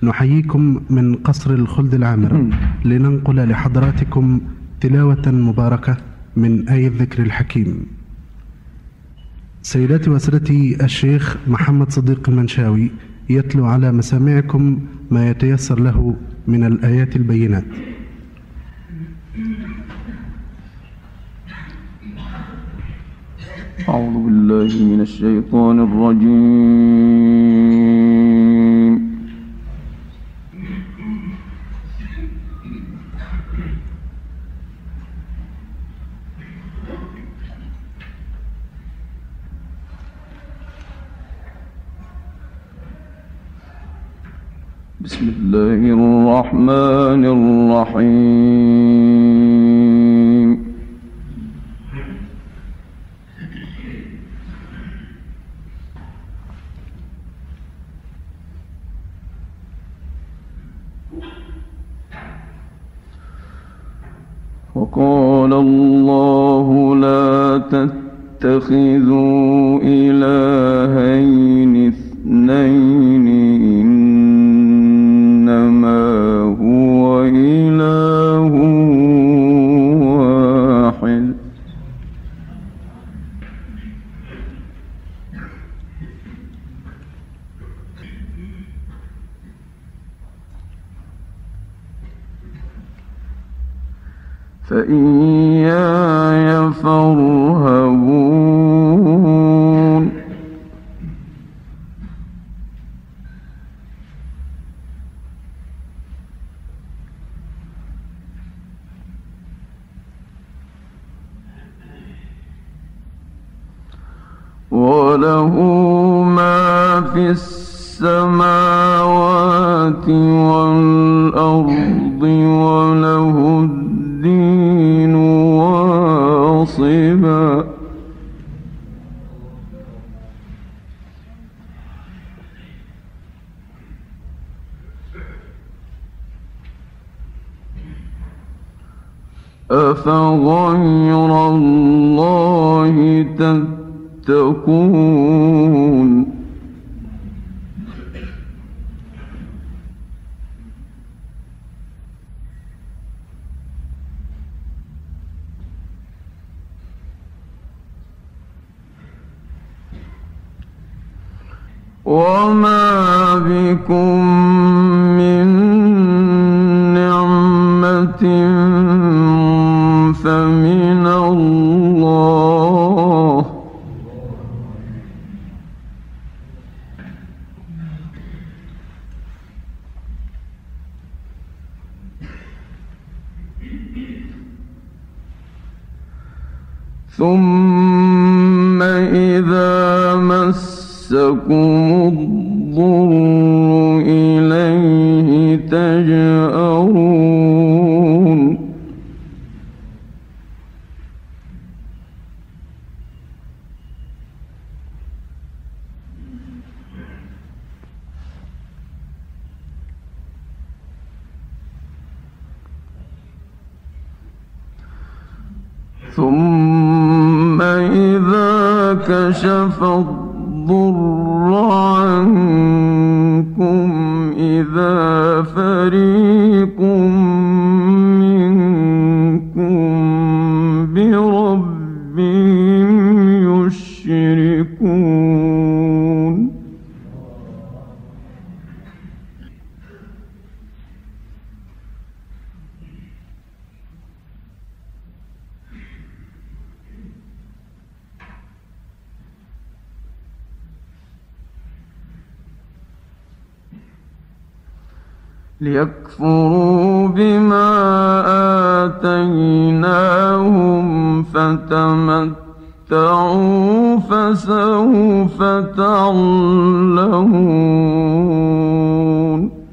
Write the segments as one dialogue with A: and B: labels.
A: نحييكم من قصر الخلد العامر لننقل لحضراتكم تلاوة مباركة من آية الذكر الحكيم. سيداتي وسادتي، الشيخ محمد صديق المنشاوي يتلو على مسامعكم ما يتيسر له من الآيات البينات.
B: أعوذ بالله من الشيطان الرجيم. بسم الله الرحمن الرحيم. وقال الله لا تتخذوا إلهين اثنين إنما هو إله واحد فإياي فارهبون. وله ما في السماوات والأرض وله الدين واصبا. أفغير الله تتقون. وما بكم من نعمة فمن الله. ثم إذا مسكم الضر إليه تجأرون. ثم إذا كشف الضر عنكم إذا فريق منكم بربهم يشركون. ليكفروا بما آتيناهم فتمتعوا فسوف تعلمون.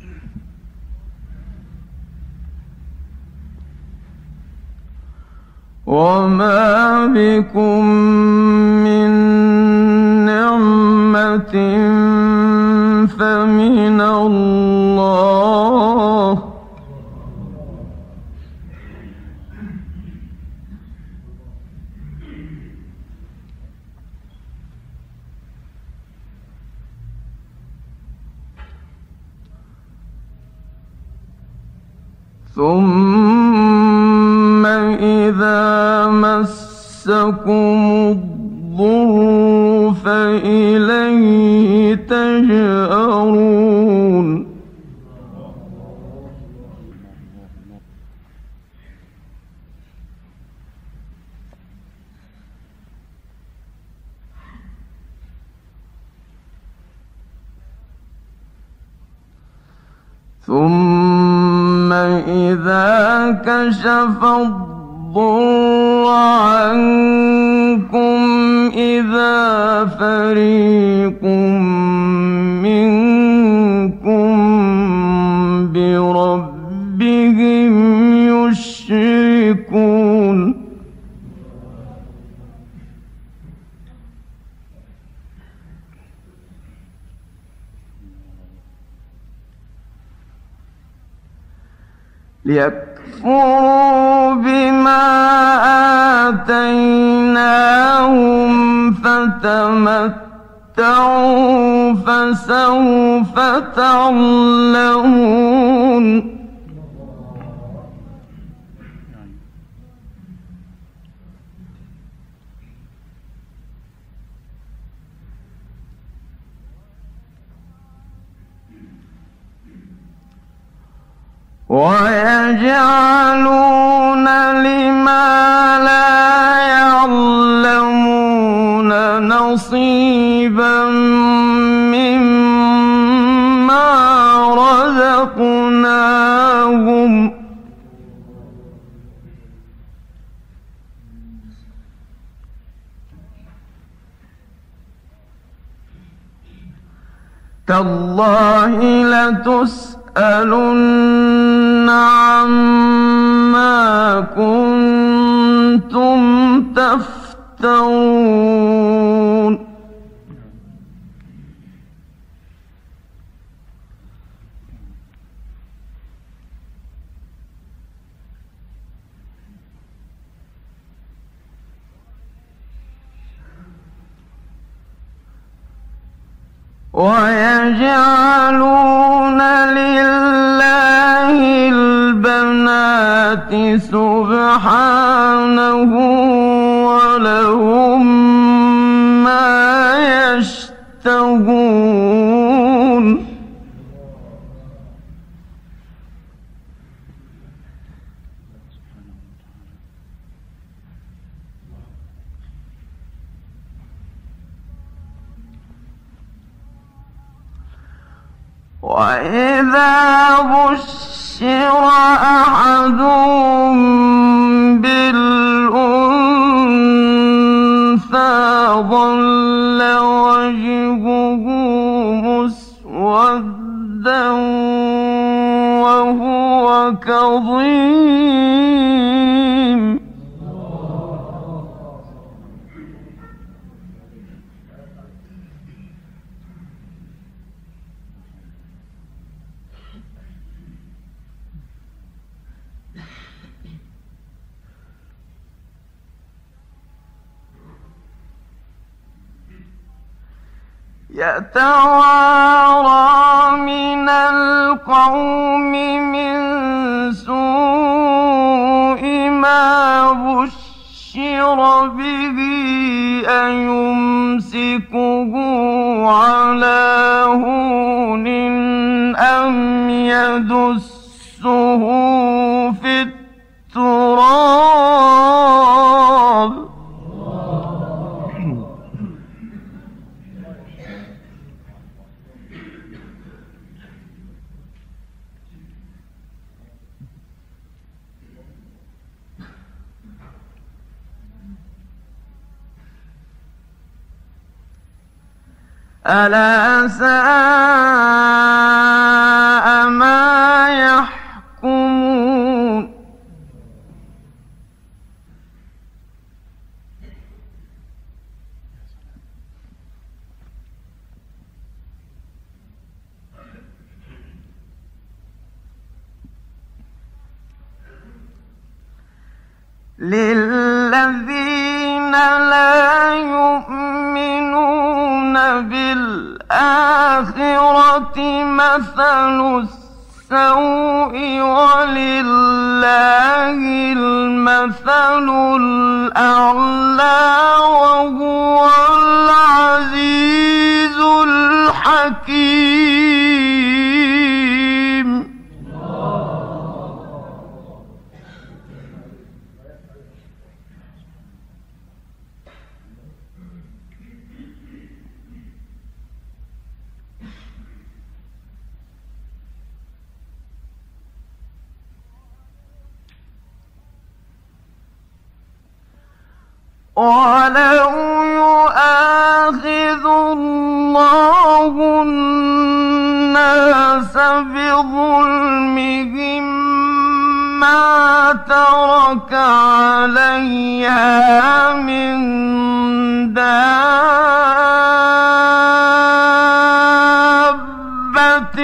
B: وما بكم من نعمة فمن الله ثم إذا مسكم الضر فإليه تجأرون ثم إذا كشف الضر عنكم إذا فريق منكم بربهم يشركون ليكفروا بما آتيناهم فتمتعوا فسوف تعلمون ويجعلون لما لا يعلمون نصيبا مما رزقناهم تالله لتسألن عما كنتم تفترون ويجعلون لله البنات سبحانه ولهم ما يشتهون وإذا بشر أحدهم بالأنثى ظل وجهه مسودا وهو كظيم يتوارى من القوم من سوء ما بشر به أيمسكه على هون أم يدسه في التراب ألا ساء ما للذين لا يؤمنون بالآخرة مثل السوء ولله المثل الأعلى وهو العزيز الحكيم. ولو يؤاخذ الله الناس بظلمهم ما ترك عليها من دابة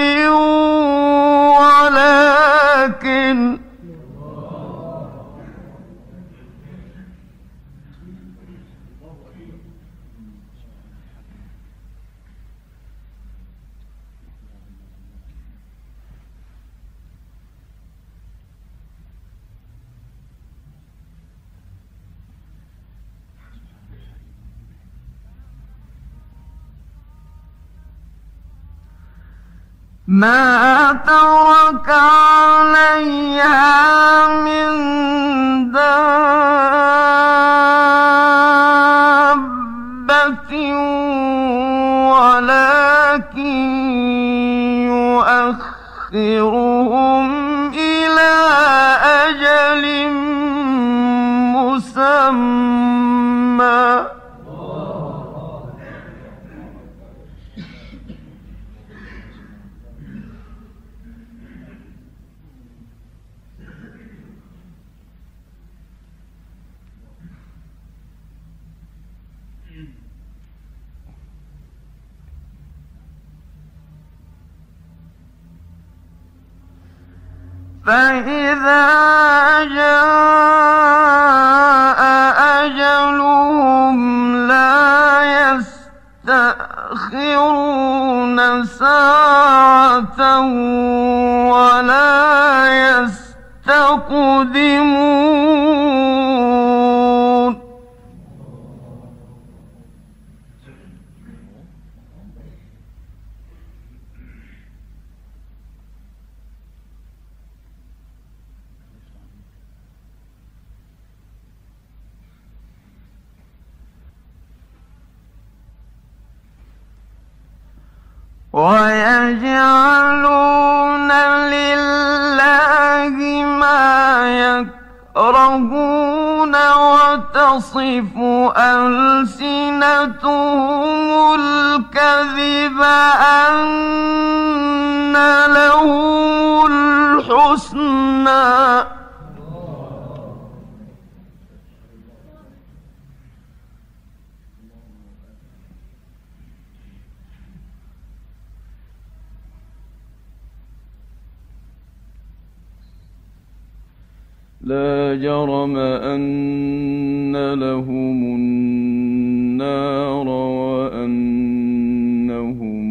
B: ولكن ما ترك عليها من دابة ولكن يؤخرهم إلى أجل مسمى. فإذا جاء أجلهم لا يستأخرون ساعة ولا يستقدمون. ويجعلون لله ما يكرهون وتصف ألسنتهم الكذب أن لهم الحسنى. لا جرم أن لهم النار وأنهم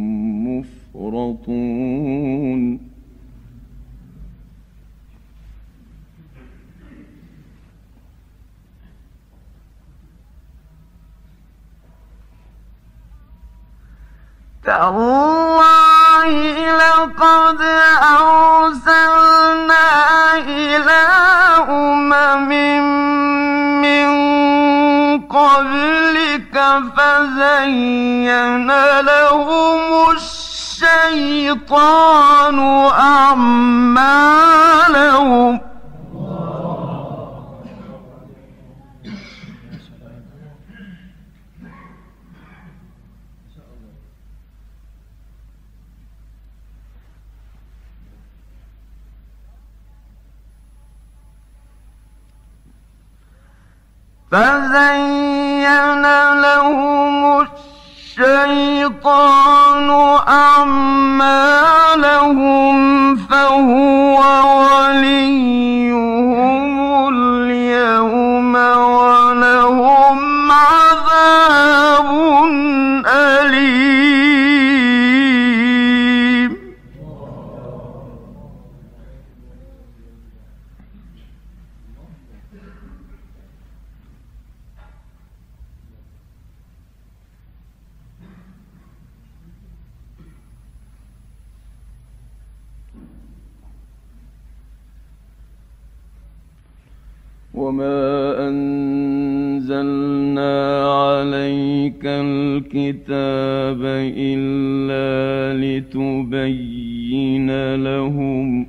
B: مفرطون. تالله لقد أرسلنا إلى أمم من قبلك فزين لهم الشيطان أعمالهم فزين لهم الشيطان أعمالهم فهو وليهم اليوم
C: وما أنزلنا عليك الكتاب إلا لتبين لهم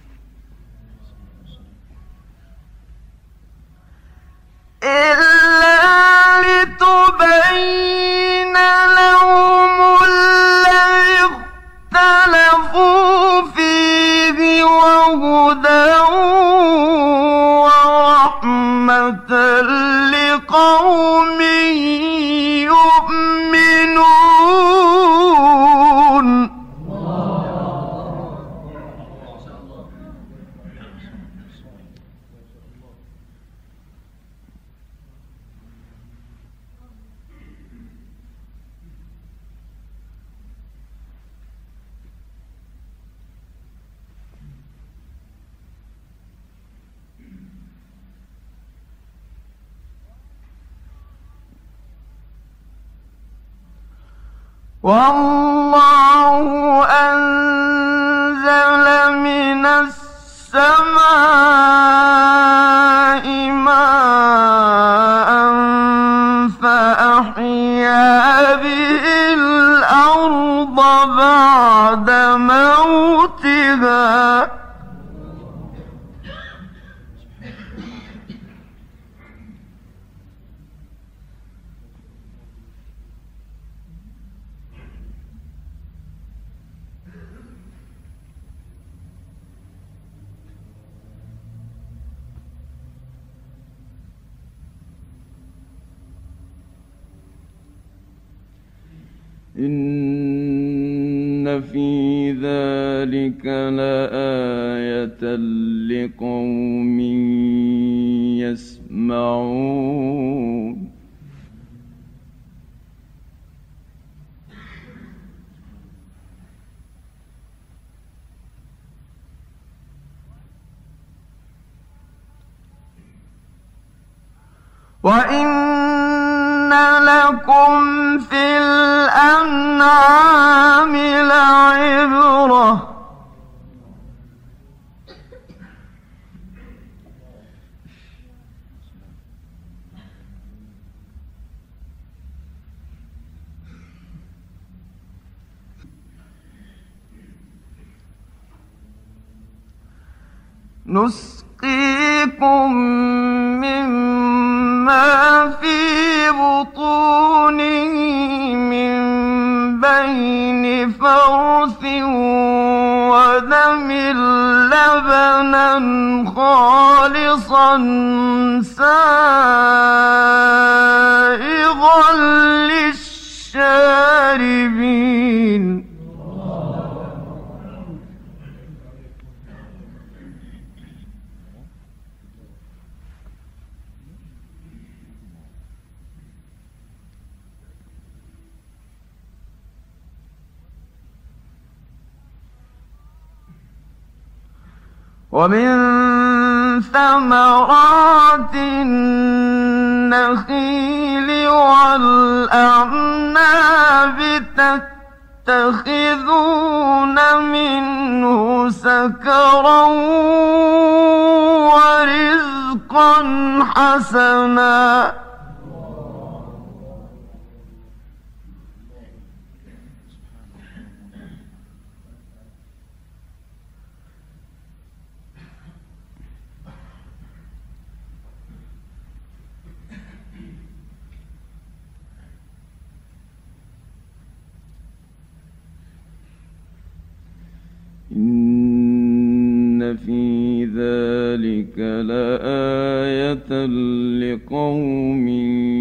B: الذي اختلفوا فيه وهدى ورحمة لقوم يؤمنون. والله أنزل من السماء ماء فأحيا به الأرض بعد موتها
C: إن في ذلك لآية لقوم يسمعون.
B: وإن لكم في الأنعام لعبرة نسقيكم مما في بطونه من بين فرث ودم لبنا خالصا سائغا للشاربين. ومن ثمرات النخيل والأعناب تتخذون منه سكرا ورزقا حسنا.
C: إن في ذلك لآية لقوم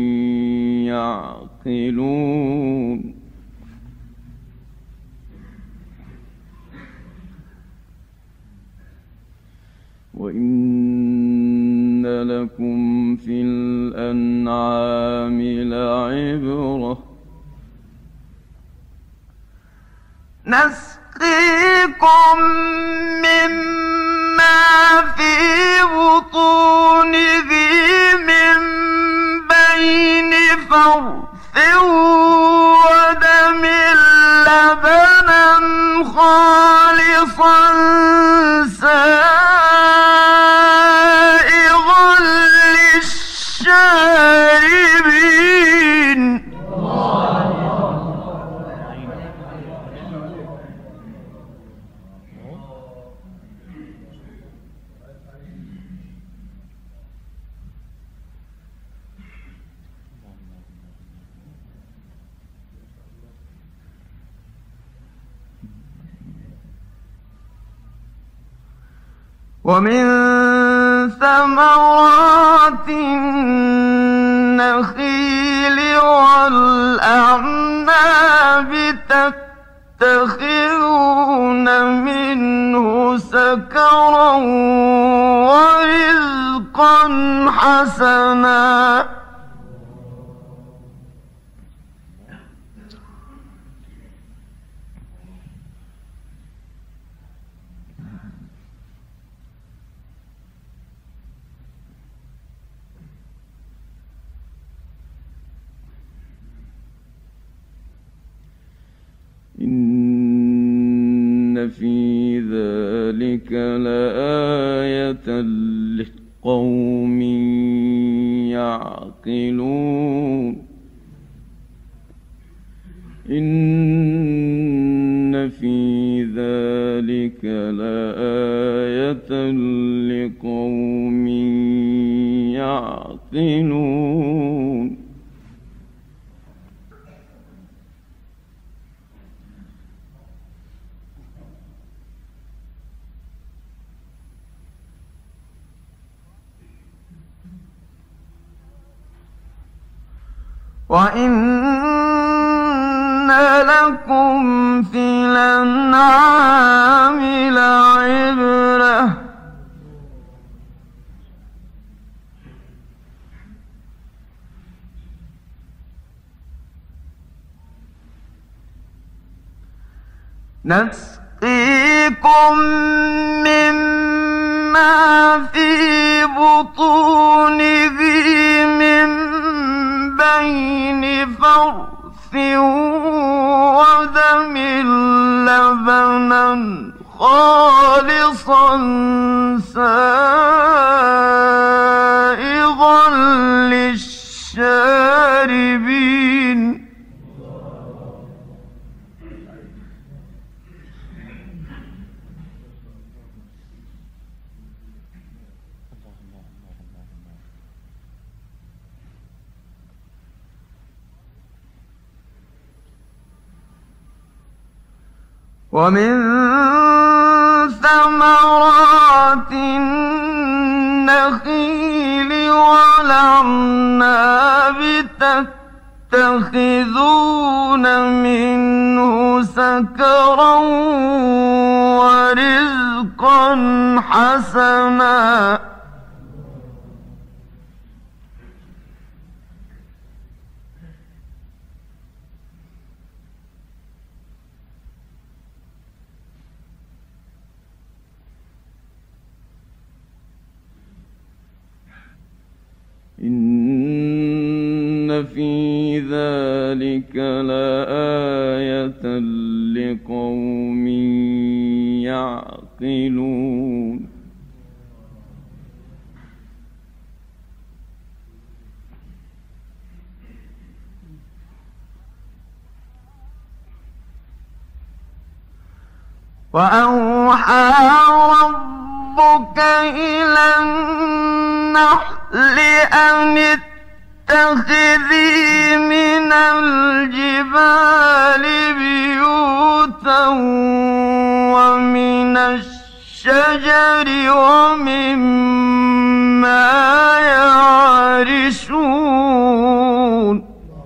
C: يعقلون. وإن لكم في الأنعام لعبرة
B: نسقيكم مما في بطونه من بين فرث ودم لبنا خالصا سائغا ومن ثمرات النخيل والأعناب تتخذون منه سكرا ورزقا حسنا
C: إن في ذلك لآية لقوم يعقلون إن في ذلك لآية لقوم يعقلون
B: وَإِنَّ لَكُمْ فِي الْأَنْعَامِ لَعِبْرَةً نسقيكم مما في بطونه من بين فرث ودم لبنا خالصا سائغا للشاربين ومن ثمرات النخيل والأعناب تتخذون منه سكرا ورزقا حسنا
C: إن في ذلك لآية لقوم يعقلون
B: وأوحى ربك إلى النحل أن اتخذي من الجبال بيوتا ومن الشجر ومما يعرشون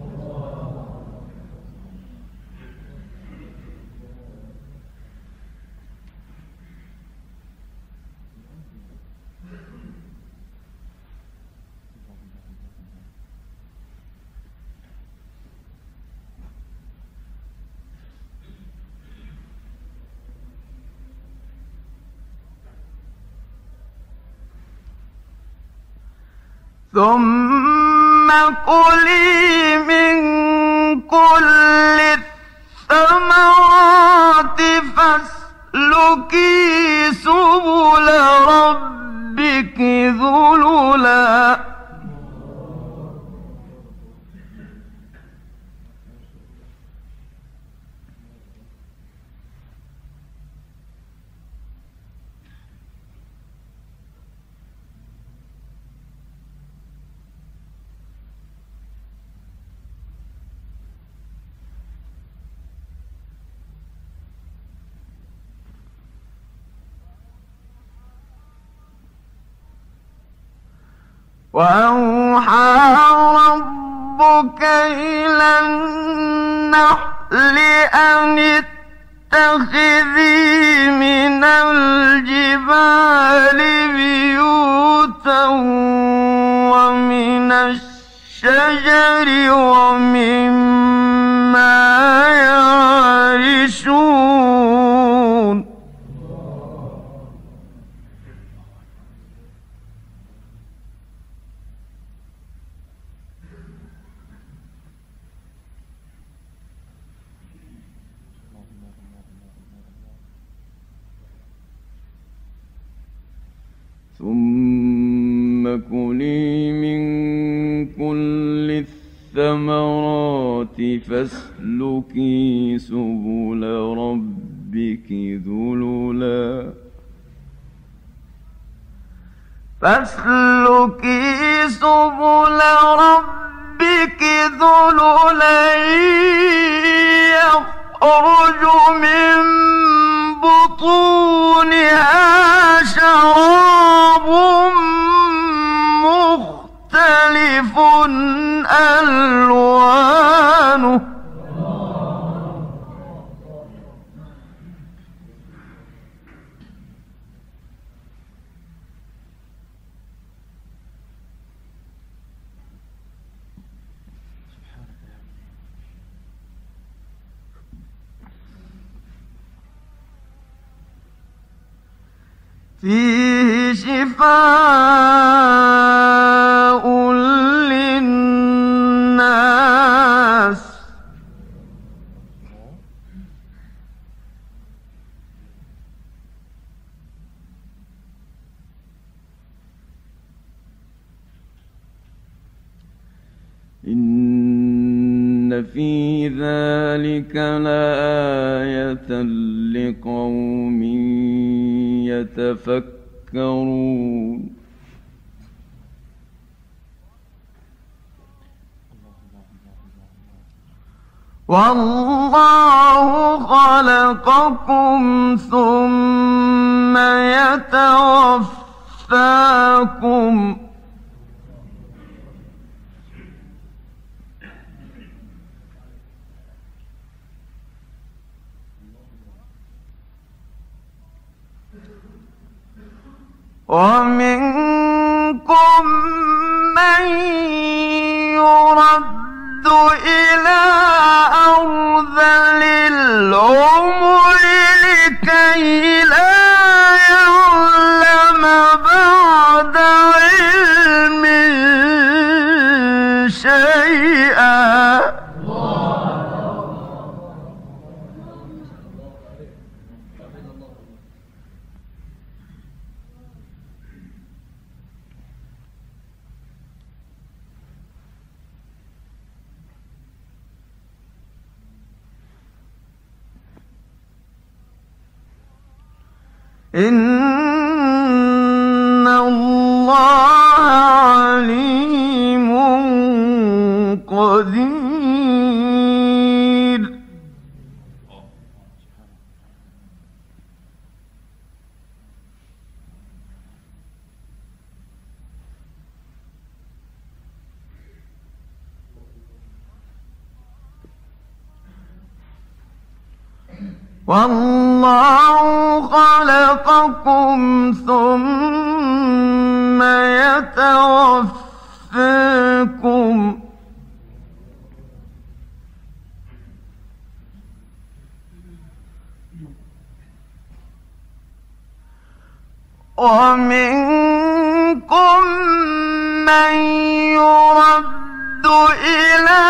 B: ثم كلي من كل الثمرات فاسلكي سبل ربك ذللا وأوحى ربك إلى النحل أن اتخذي من الجبال بيوتا ومن الشجر ومما يعرشون
C: ثم كلي من كل الثمرات فاسلكي سبل ربك ذللا
B: يخرج من بطونها شراب مختلف ألوانه فيه شفاء للناس
C: إن في ذلك لآية لقوم يتفكرون
B: والله خلقكم ثم يتوفاكم ومنكم من يرد إلى أرذل العمر لكي لا يعلم بعد علم شيئا إن الله عليم قدير والله خلقكم ثم يتوفاكم ومنكم من يرد إلى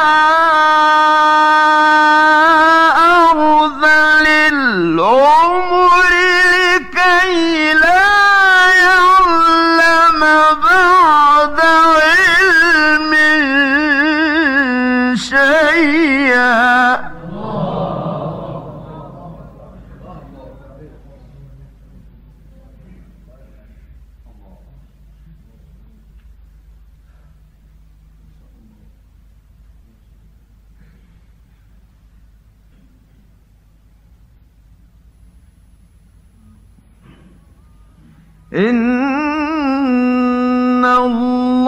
B: أرذل العمر لكي لا يعلم بعد علم شيئا إن الله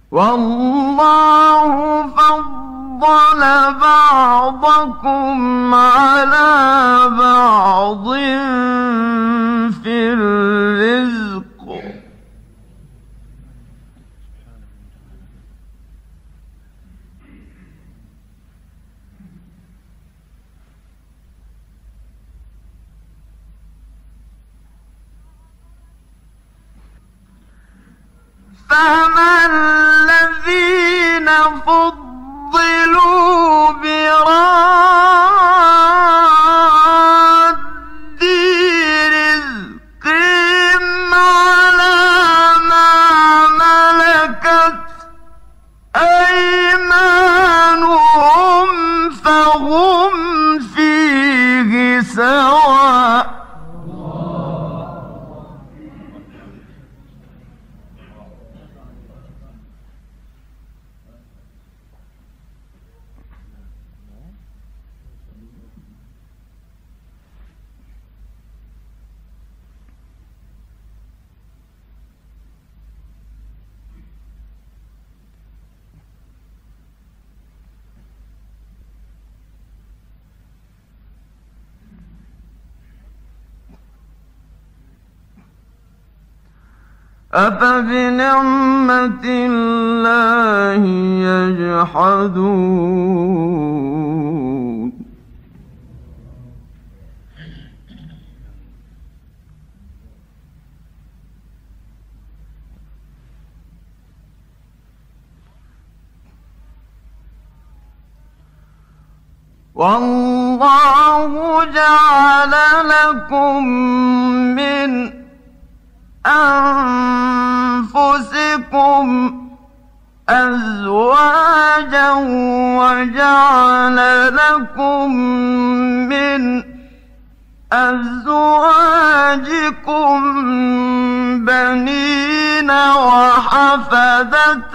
B: والله فضل بعضكم على بعض في الرزق فما الذين فضلوا براد رزقهم على ما ملكت أيمانهم فهم فيه سواء أفبنعمة الله يجحدون والله جعل لكم من أنفسكم أزواجا وجعل لكم من أزواجكم بنين وحفدة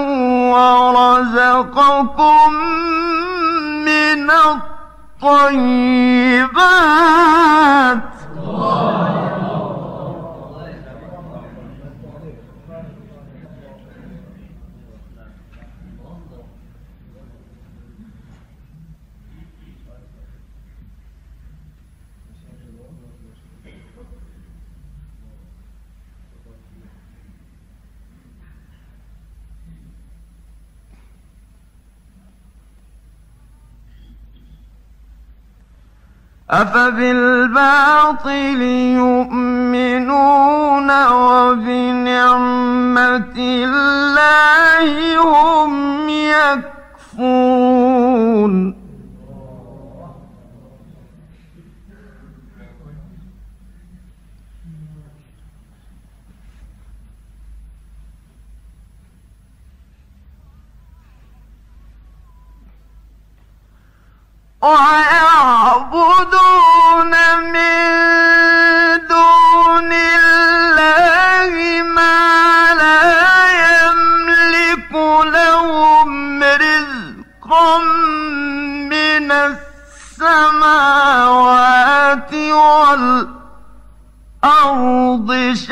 B: ورزقكم من الطيبات أفبالباطل يؤمنون وبنعمة الله هم يكفرون ويعبدون من دون الله ما لا يملك لهم رزقا من السماوات والأرض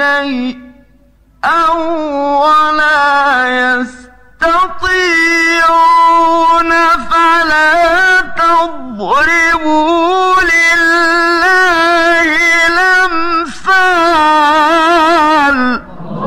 B: شيئا ولا يستطيعون فلا تضربوا لله الأمثال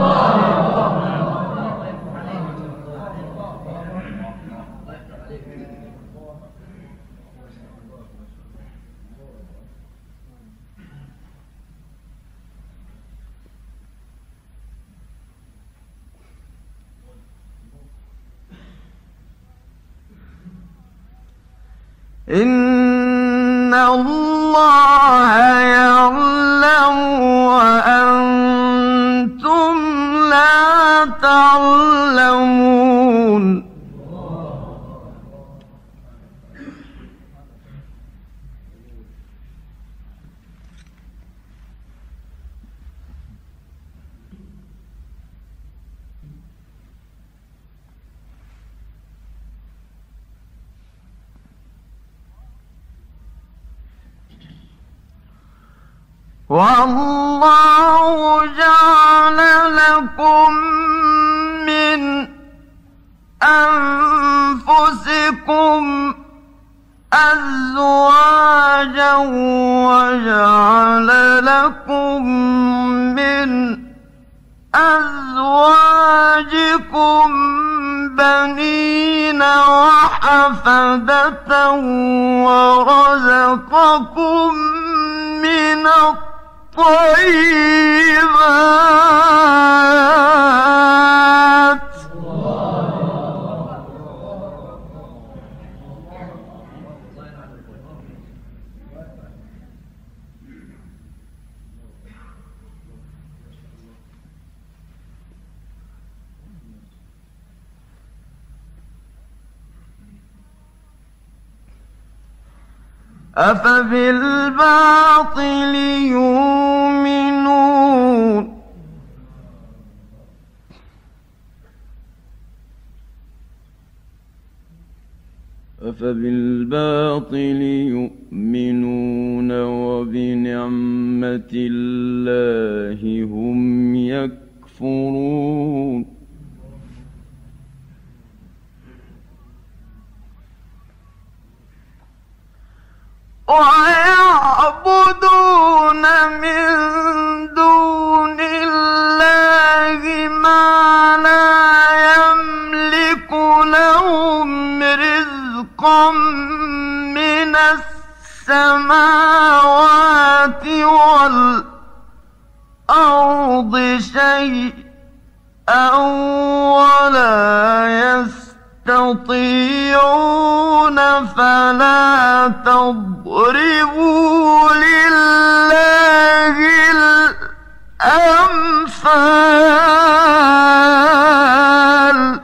B: إن الله يعلم وأنتم لا تعلمون والله جعل لكم من أزواجا وجعل لكم من أزواجكم بنين وحفدة ورزقكم من الطيبات أفبالباطل يؤمنون وبنعمة الله هم يكفرون ويعبدون من دون الله ما لا يملك لهم رزقا من السماوات والأرض شيئا ولا يستطيعون فلا تضربوا لله الأمثال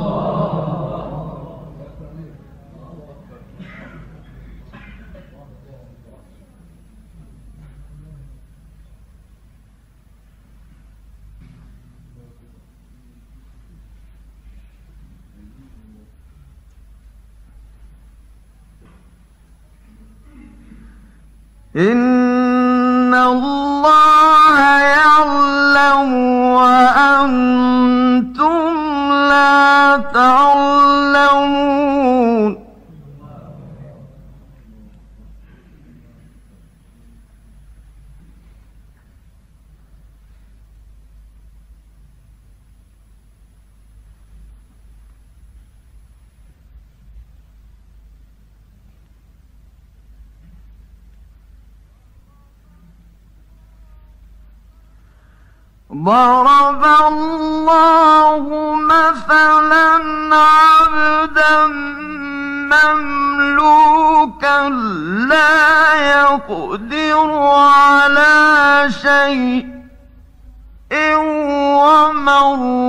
B: إن الله يعلم وأنتم لا تعلمون ضرب الله مثلا عبدا مملوكا لا يقدر على شيء ومن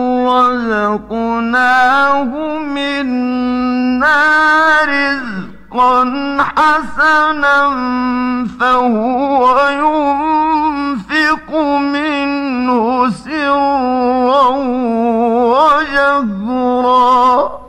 B: رزقناه منا رزقا حسنا فهو ينفق منه سرا وجهرا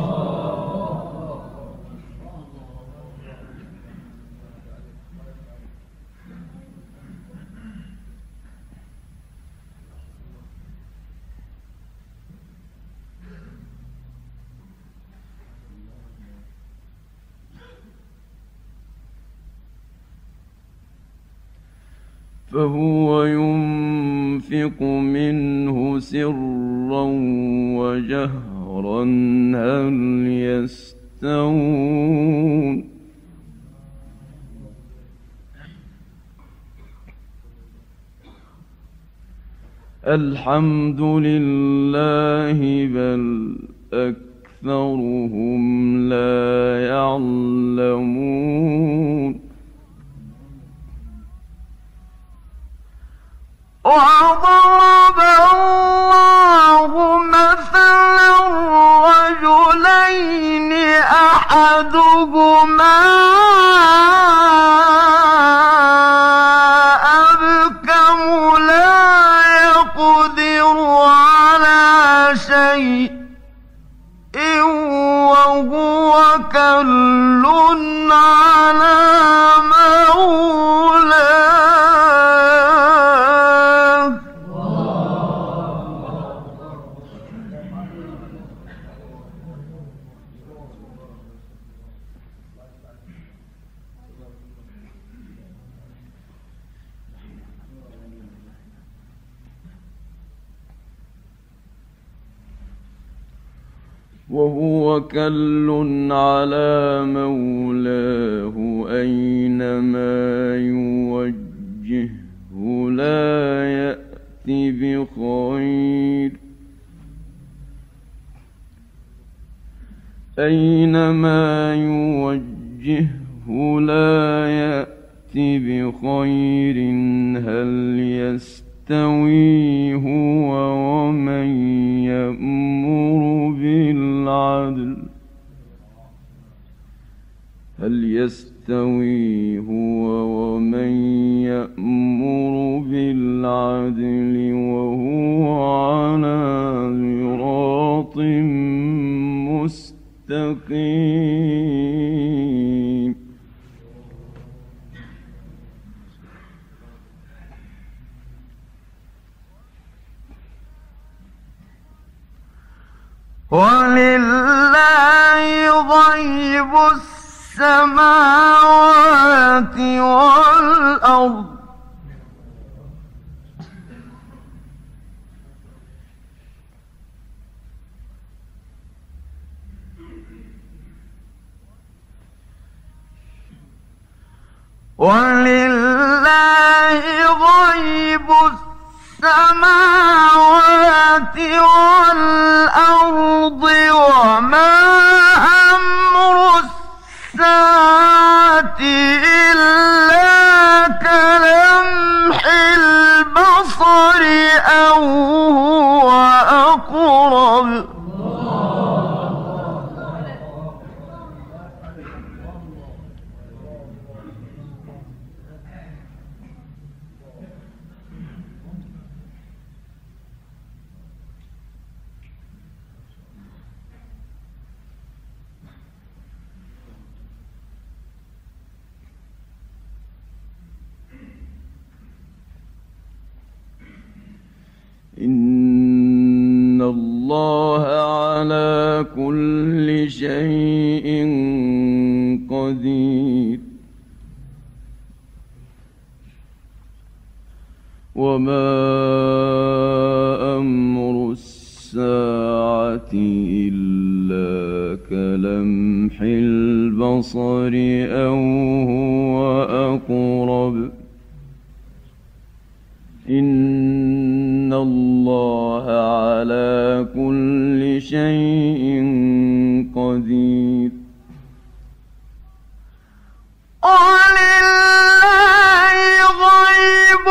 B: فهو ينفق منه سرا وجهرا هل يستوون الحمد لله بل أكثرهم لا يعلمون وضرب الله مثلا رجلين أحدهما أبكم لا يقدر على شيء وهو كل على
C: وهو كل على مولاه أينما يوجهه لا يأتي بخير أينما يوجهه لا يأتي بخير هل يستوي هو ومن يأمر بالعدل هل يستوي هو ومن يأمر بالعدل وهو على صراط مستقيم
B: ولله غيب السماوات والأرض ولله غيب السماوات والأرض وما أمر الساعة إلا كلمح البصر أو هو أقرب
C: إن الله على كل شيء قدير وما أمر الساعة إلا كلمح البصر أو هو أقرب إن الله على كل شيء قدير
B: ولله غيب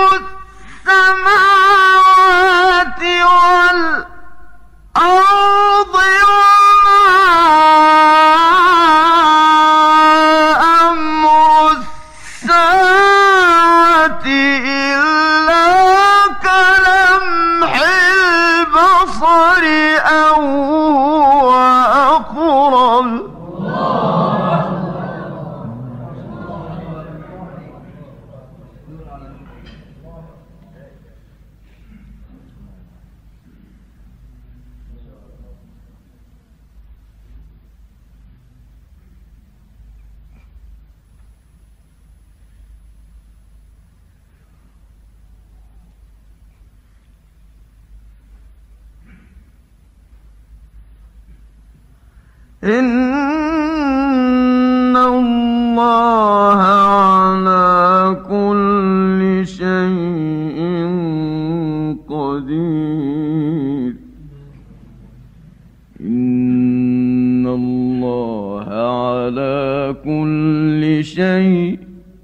B: السماوات والأرض وما أمر الساعة إلا كلمح البصر أو هو أقرب إن الله على كل شيء قدير إن الله على كل شيء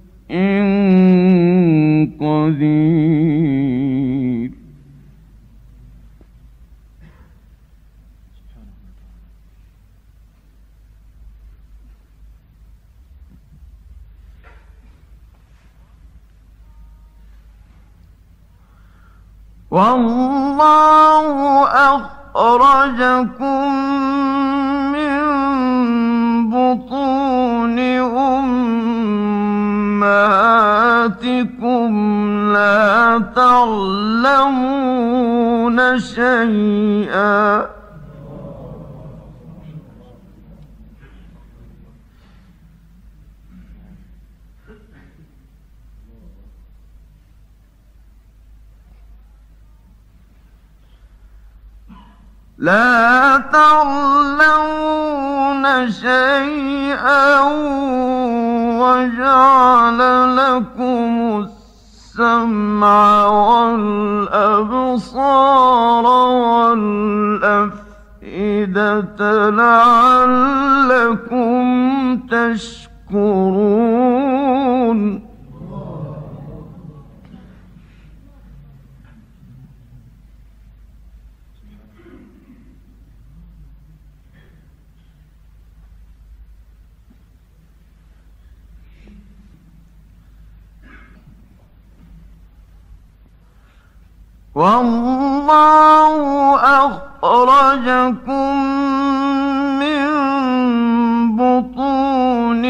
B: قدير والله أخرجكم من بطون أمهاتكم لا تعلمون شيئا لا تعلمون شيئا وجعل لكم السمع والأبصار والأفئدة لعلكم تشكرون. والله أخرجكم من بطون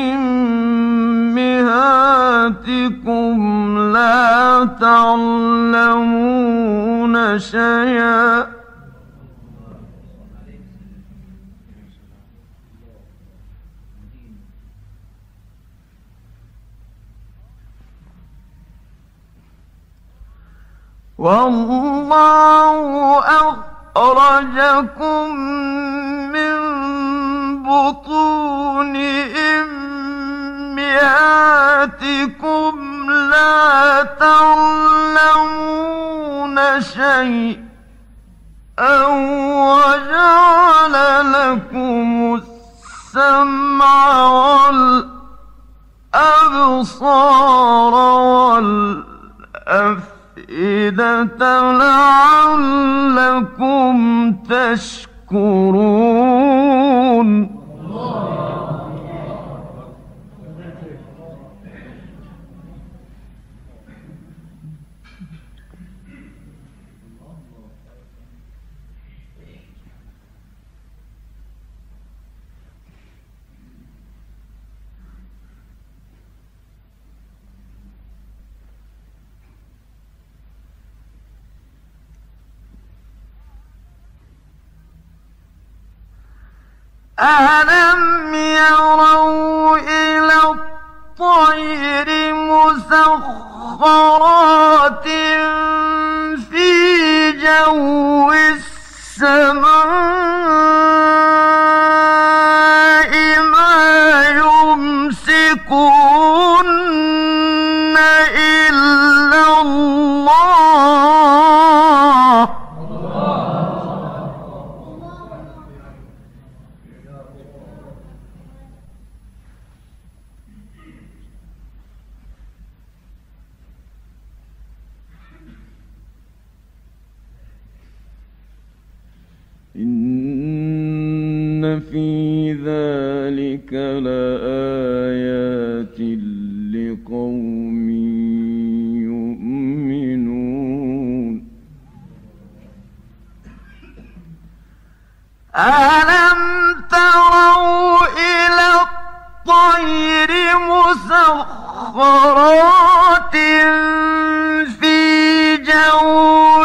B: أمهاتكم لا تعلمون شيئا والله أخرجكم من بطون أمهاتكم لا تعلمون شيئا وجعل لكم السمع والأبصار والأفئدة لعلكم تشكرون. أَلَمْ يَرَوْا إِلَى الطَّيْرِ مُسَخَّرَاتٍ فِي جَوِّ السَّمَاءِ مَا يُمْسِكُهُنَّ إِلَّا اللَّهُ
C: إن في ذلك لآيات لقوم يؤمنون.
B: أَلَمْ تَرَوْا إِلَى الطَّيْرِ مُسَخَّرَاتٍ فِي جَوِّ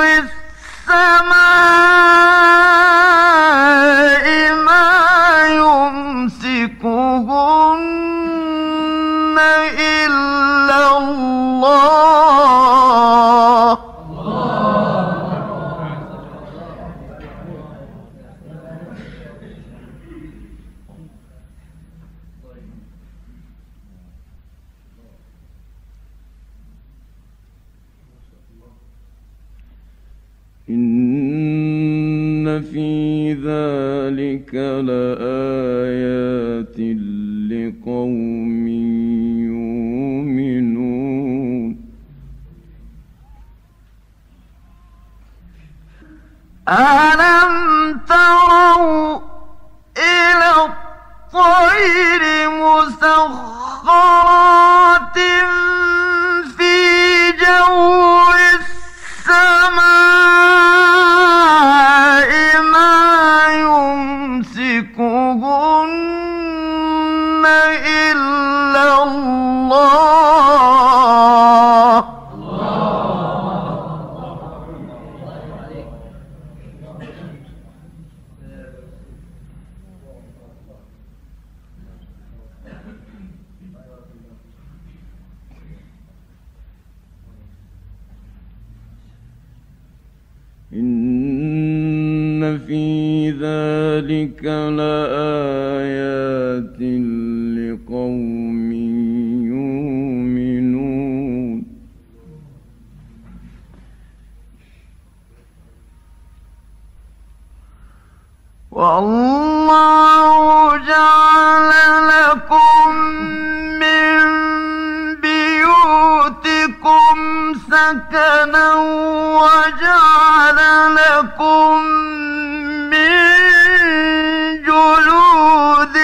B: السَّمَاءِ مَا يُمْسِكُهُنَّ إِلَّا اللَّهُ
C: إن في ذلك لآيات لقوم يؤمنون.
B: أَلَمْ تَرَوْا إِلَى الطَّيْرِ مُسَخَّرَاتٍ فِي جَوِّ السَّمَاءِ مَا يُمْسِكُهُنَّ إِلَّا اللَّهُ
C: إن في ذلك ذلك لآيات لقوم يؤمنون
B: والله جعل لكم من بيوتكم سكنا وجعل لكم من جلود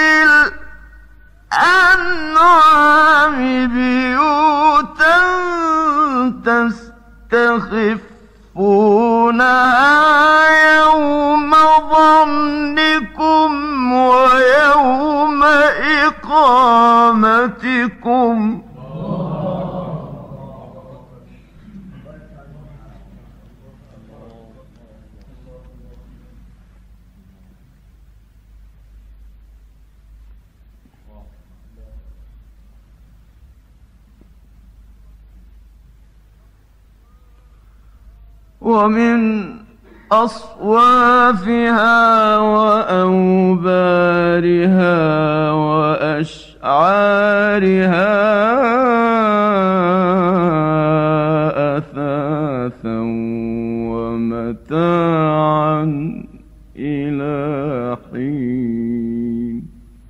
B: الأنعام بيوتا تستخفونها يوم ظنكم ويوم إقامتكم ومن أصوافها وأوبارها وأشعارها أثاثا ومتاعا إلى حين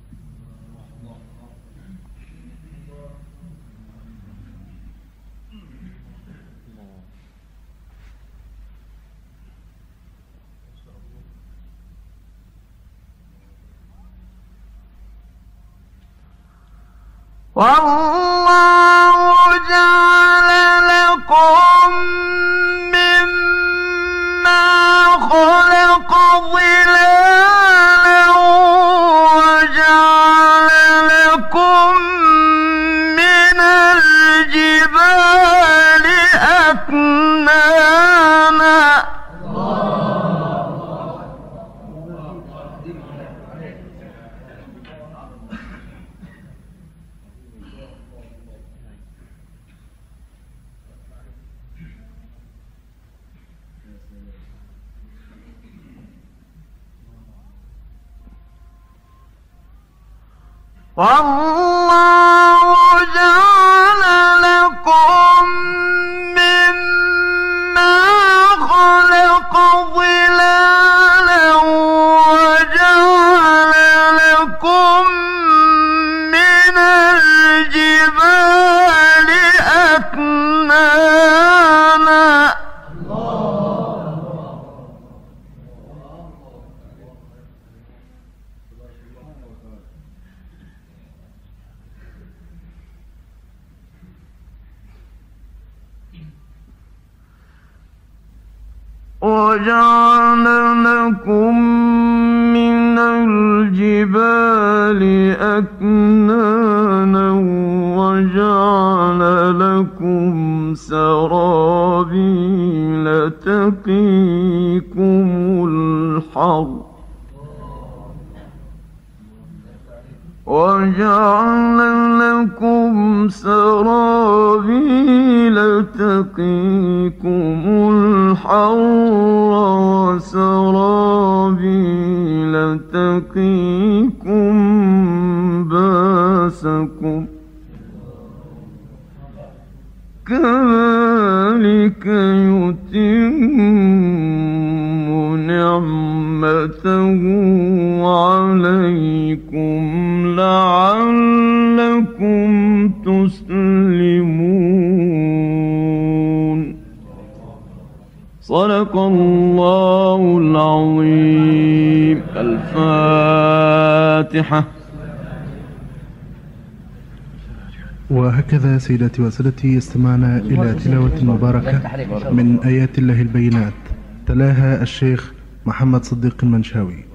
B: والله جعل لكم مما خلق ظلالا وجعل لكم من الجبال أكنانا والله جعل لكم مما خلق ظلالا وجعل لكم من الجبال أكنانا وجعل لكم من الجبال أكنانا وجعل لكم سرابيل تقيكم الحر وجعل لكم سرابيل تقيكم الحر وسرابيل تقيكم باسكم كذلك يتم نعمته عليكم لعلكم تسلمون صدق الله العظيم. الفاتحة.
A: وهكذا سيداتي وسادتي استمعنا إلى تلاوة مباركة من آيات الله البينات، تلاها الشيخ محمد صديق المنشاوي.